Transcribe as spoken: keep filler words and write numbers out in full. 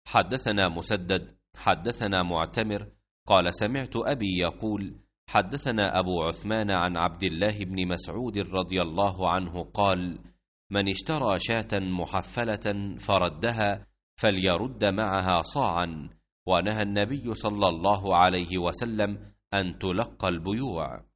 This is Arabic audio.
حدثنا مسدد حدثنا معتمر قال سمعت أبي يقول حدثنا أبو عثمان عن عبد الله بن مسعود رضي الله عنه قال من اشترى شاة محفلة فردها فليرد معها صاعا، ونهى النبي صلى الله عليه وسلم أن تلقى البيوع.